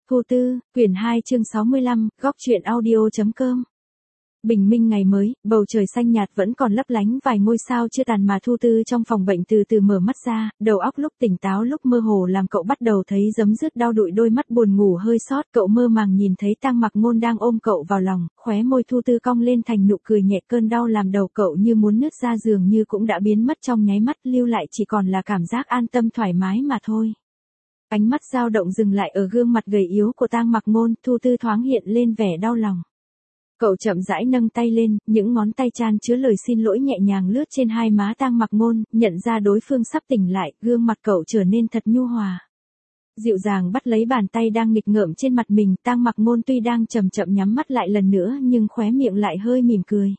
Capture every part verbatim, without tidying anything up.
Thu Tư, quyển hai chương sáu mươi lăm, góc truyện audio chấm com. Bình minh ngày mới, bầu trời xanh nhạt vẫn còn lấp lánh vài ngôi sao chưa tàn mà Thu Tư trong phòng bệnh từ từ mở mắt ra, đầu óc lúc tỉnh táo lúc mơ hồ làm cậu bắt đầu thấy giấm dứt đau đụi, đôi mắt buồn ngủ hơi sót, cậu mơ màng nhìn thấy Tang Mặc Ngôn đang ôm cậu vào lòng, khóe môi Thu Tư cong lên thành nụ cười nhẹ, cơn đau làm đầu cậu như muốn nứt ra dường như cũng đã biến mất trong nháy mắt, lưu lại chỉ còn là cảm giác an tâm thoải mái mà thôi. Ánh mắt dao động dừng lại ở gương mặt gầy yếu của Tang Mặc Ngôn, Thu Tư thoáng hiện lên vẻ đau lòng. Cậu chậm rãi nâng tay lên, những ngón tay chan chứa lời xin lỗi nhẹ nhàng lướt trên hai má Tang Mặc Ngôn, nhận ra đối phương sắp tỉnh lại, gương mặt cậu trở nên thật nhu hòa. Dịu dàng bắt lấy bàn tay đang nghịch ngợm trên mặt mình, Tang Mặc Ngôn tuy đang chậm chậm nhắm mắt lại lần nữa nhưng khóe miệng lại hơi mỉm cười.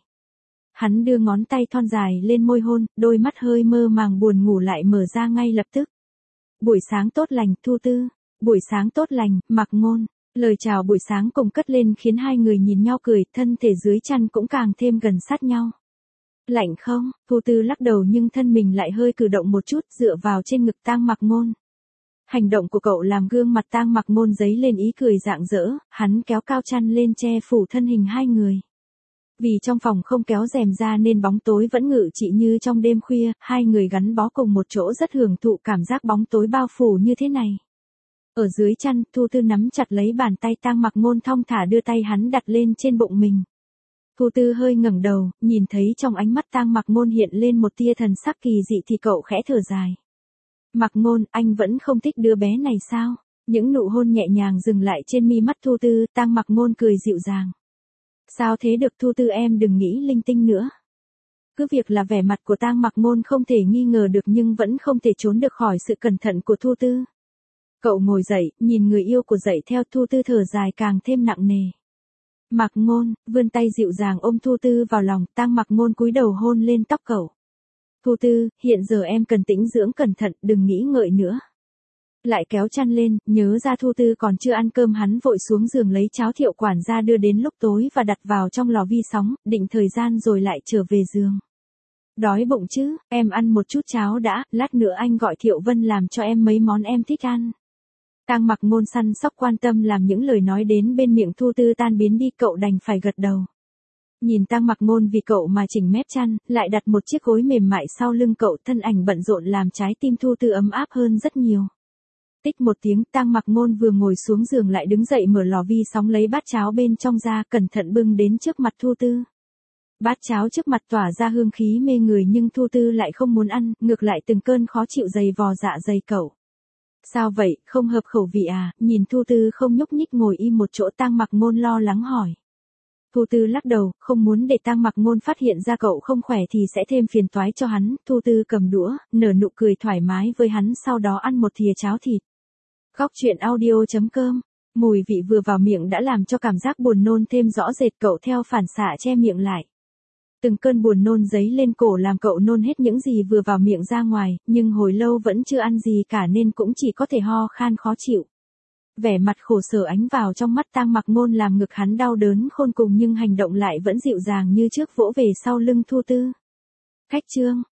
Hắn đưa ngón tay thon dài lên môi hôn, đôi mắt hơi mơ màng buồn ngủ lại mở ra ngay lập tức. Buổi sáng tốt lành, Thu Tư. Buổi sáng tốt lành, Mặc Ngôn. Lời chào buổi sáng cùng cất lên khiến hai người nhìn nhau cười, thân thể dưới chăn cũng càng thêm gần sát nhau. Lạnh không? Thu Tư lắc đầu nhưng thân mình lại hơi cử động một chút, dựa vào trên ngực Tang Mặc Ngôn. Hành động của cậu làm gương mặt Tang Mặc Ngôn dấy lên ý cười rạng rỡ, hắn kéo cao chăn lên che phủ thân hình hai người. Vì trong phòng không kéo rèm ra nên bóng tối vẫn ngự trị như trong đêm khuya, hai người gắn bó cùng một chỗ rất hưởng thụ cảm giác bóng tối bao phủ như thế này. Ở dưới chăn, Thu Tư nắm chặt lấy bàn tay Tang Mặc Ngôn thong thả đưa tay hắn đặt lên trên bụng mình. Thu Tư hơi ngẩng đầu, nhìn thấy trong ánh mắt Tang Mặc Ngôn hiện lên một tia thần sắc kỳ dị thì cậu khẽ thở dài. Mặc Ngôn, anh vẫn không thích đứa bé này sao? Những nụ hôn nhẹ nhàng dừng lại trên mi mắt Thu Tư, Tang Mặc Ngôn cười dịu dàng. Sao thế được Thu Tư, em đừng nghĩ linh tinh nữa. Cứ việc là vẻ mặt của Tang Mặc Ngôn không thể nghi ngờ được nhưng vẫn không thể trốn được khỏi sự cẩn thận của Thu Tư. Cậu ngồi dậy, nhìn người yêu của dậy theo, Thu Tư thở dài càng thêm nặng nề. Mặc Ngôn, vươn tay dịu dàng ôm Thu Tư vào lòng, Tang Mặc Ngôn cúi đầu hôn lên tóc cậu. Thu Tư, hiện giờ em cần tĩnh dưỡng cẩn thận, đừng nghĩ ngợi nữa. Lại kéo chăn lên, nhớ ra Thu Tư còn chưa ăn cơm, hắn vội xuống giường lấy cháo Thiệu quản gia đưa đến lúc tối và đặt vào trong lò vi sóng, định thời gian rồi lại trở về giường. Đói bụng chứ, em ăn một chút cháo đã, lát nữa anh gọi Thiệu Vân làm cho em mấy món em thích ăn. Tang Mặc Ngôn săn sóc quan tâm làm những lời nói đến bên miệng Thu Tư tan biến đi, cậu đành phải gật đầu. Nhìn Tang Mặc Ngôn vì cậu mà chỉnh mép chăn, lại đặt một chiếc gối mềm mại sau lưng cậu, thân ảnh bận rộn làm trái tim Thu Tư ấm áp hơn rất nhiều. Tích một tiếng, Tang Mặc Ngôn vừa ngồi xuống giường lại đứng dậy mở lò vi sóng lấy bát cháo bên trong ra, cẩn thận bưng đến trước mặt Thu Tư. Bát cháo trước mặt tỏa ra hương khí mê người nhưng Thu Tư lại không muốn ăn, ngược lại từng cơn khó chịu dày vò dạ dày cậu. Sao vậy, không hợp khẩu vị à? Nhìn Thu Tư không nhúc nhích ngồi im một chỗ, Tang Mặc Ngôn lo lắng hỏi. Thu Tư lắc đầu, không muốn để Tang Mặc Ngôn phát hiện ra cậu không khỏe thì sẽ thêm phiền toái cho hắn. Thu Tư cầm đũa, nở nụ cười thoải mái với hắn, sau đó ăn một thìa cháo thịt. Góc truyện audio chấm com. Mùi vị vừa vào miệng đã làm cho cảm giác buồn nôn thêm rõ rệt, cậu theo phản xạ che miệng lại. Từng cơn buồn nôn dấy lên cổ làm cậu nôn hết những gì vừa vào miệng ra ngoài, nhưng hồi lâu vẫn chưa ăn gì cả nên cũng chỉ có thể ho khan khó chịu. Vẻ mặt khổ sở ánh vào trong mắt Tang Mặc Ngôn làm ngực hắn đau đớn khôn cùng nhưng hành động lại vẫn dịu dàng như trước, vỗ về sau lưng Thu Tư. Khách trương,